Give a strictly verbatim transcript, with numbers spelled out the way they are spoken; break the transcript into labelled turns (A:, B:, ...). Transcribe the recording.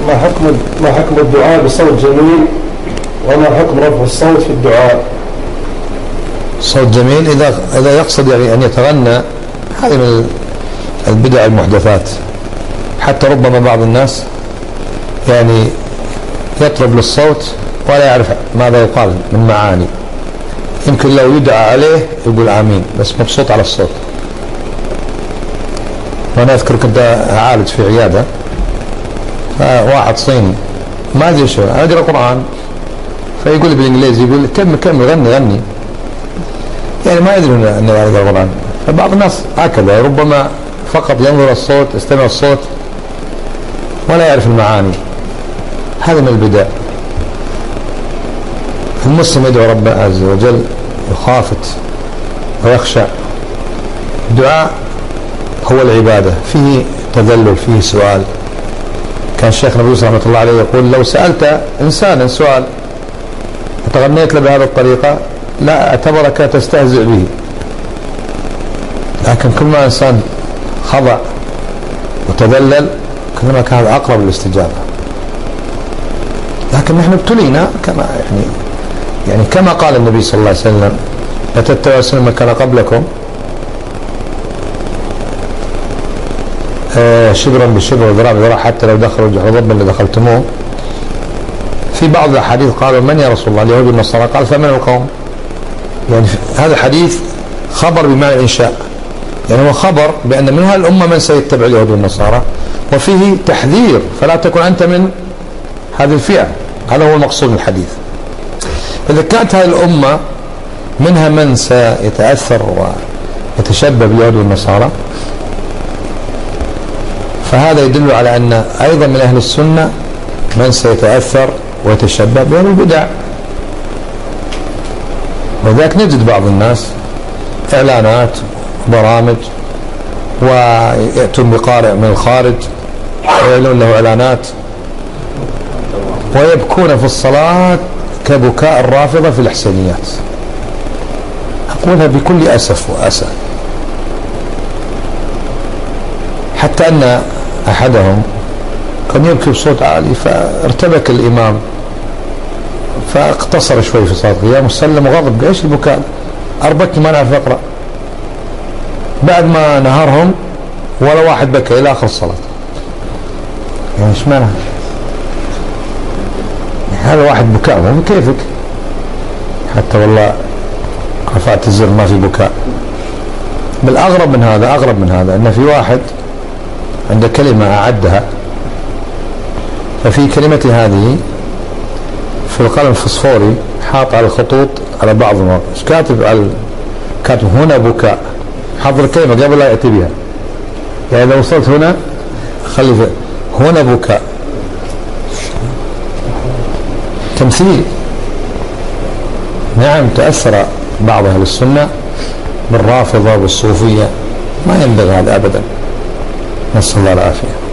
A: ما حكم ما حكم الدعاء بصوت جميل، وما حكم رفع الصوت في الدعاء؟
B: صوت جميل إذا إذا يقصد يعني أن يتغنى، هذه من البدع المحدثات. حتى ربما بعض الناس يعني يطرب للصوت ولا يعرف ماذا يقال من معاني، يمكن لو يدعى عليه يقول آمين بس مبسوط على الصوت. وأنا أذكر كنت أعالج في عيادة، واحد صيني ما أدري شو أقرأ قرآن، فيقول لي بالإنجليزي، يقول كم كم غني غني، يعني ما يدري أنه يقرأ قرآن. فبعض الناس هكذا ربما فقط ينظر الصوت، يستمع الصوت ولا يعرف المعاني، هذا من البدع. المسلم يدعو ربه عز وجل يخافت ويخشع. الدعاء هو العبادة، فيه تذلل، فيه سؤال. كان الشيخ نبي رحمة الله عليه يقول لو سألت إنسانا سؤال وتغنيت له بهذه الطريقة لا اعتبرك تستهزئ به، لكن كل ما إنسان خضع وتذلل كلما كان أقرب للاستجابة. لكن نحن ابتلينا كما يعني يعني كما قال النبي صلى الله عليه وسلم لا تتبعوا سنن من كان قبلكم آه شبرا بالشبر وذراع بذراع حتى لو دخلوا جحر ضب اللي دخلتموه. في بعض الحديث قالوا من يا رسول الله؟ اليهود والنصارى. قال فمن القوم؟ يعني هذا الحديث خبر بمعنى الإنشاء، يعني هو خبر بأن من هالأمة من سيتبع اليهود والنصارى، وفيه تحذير فلا تكن أنت من هذه الفئة. هذا هو المقصود من الحديث. إذا كانت هذه الأمة منها من سيتأثر ويتشبه باليهود والنصارى، فهذا يدل على أن أيضا من أهل السنة من سيتأثر ويتشبه بأهل البدع. وذلك نجد بعض الناس إعلانات برامج ويأتون بقارئ من الخارج ويعلنون له إعلانات ويبكون في الصلاة كبكاء الرافضة في الحسينيات. أقولها بكل أسف وأسى، حتى أن أحدهم كان يبكي بصوت عالي فارتبك الإمام فاقتصر شوي في صلاة القيام وسلم وغضب. ايش البكاء؟ أربكني ما نعرف أقرأ. بعد ما نهارهم ولا واحد بكى إلى آخر الصلاة. يعني ايش معنى هذا؟ واحد بكاء مو كيفك؟ حتى والله رفعت الزر ما في بكاء. بالأغرب من هذا أغرب من هذا أن في واحد عنده كلمة أعدها، ففي كلمة هذه في القلم الفسفوري حاط على الخطوط على بعض المواقع كاتب على كاتب هنا بكاء، حضر الكلمة قبل لا يأتي بها. يعني إذا وصلت هنا خلي هنا بكاء. تمثيل. نعم تأثر بعض أهل السنة بالرافضة والصوفية، ما ينبغي هذا أبدا، نسأل الله العافية.